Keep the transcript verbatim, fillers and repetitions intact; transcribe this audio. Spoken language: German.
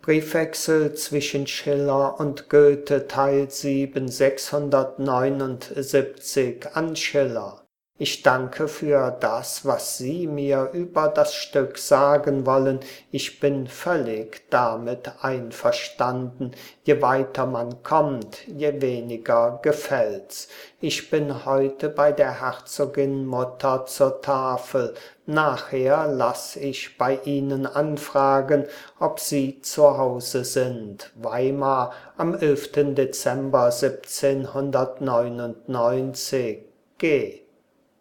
Briefwechsel zwischen Schiller und Goethe Teil sieben sechshundertneunundsiebzig an Schiller. Ich danke für das, was Sie mir über das Stück sagen wollen. Ich bin völlig damit einverstanden. Je weiter man kommt, je weniger gefällt's. Ich bin heute bei der Herzogin Mutter zur Tafel. Nachher lass ich bei Ihnen anfragen, ob Sie zu Hause sind. Weimar am elften Dezember siebzehnhundertneunundneunzig. G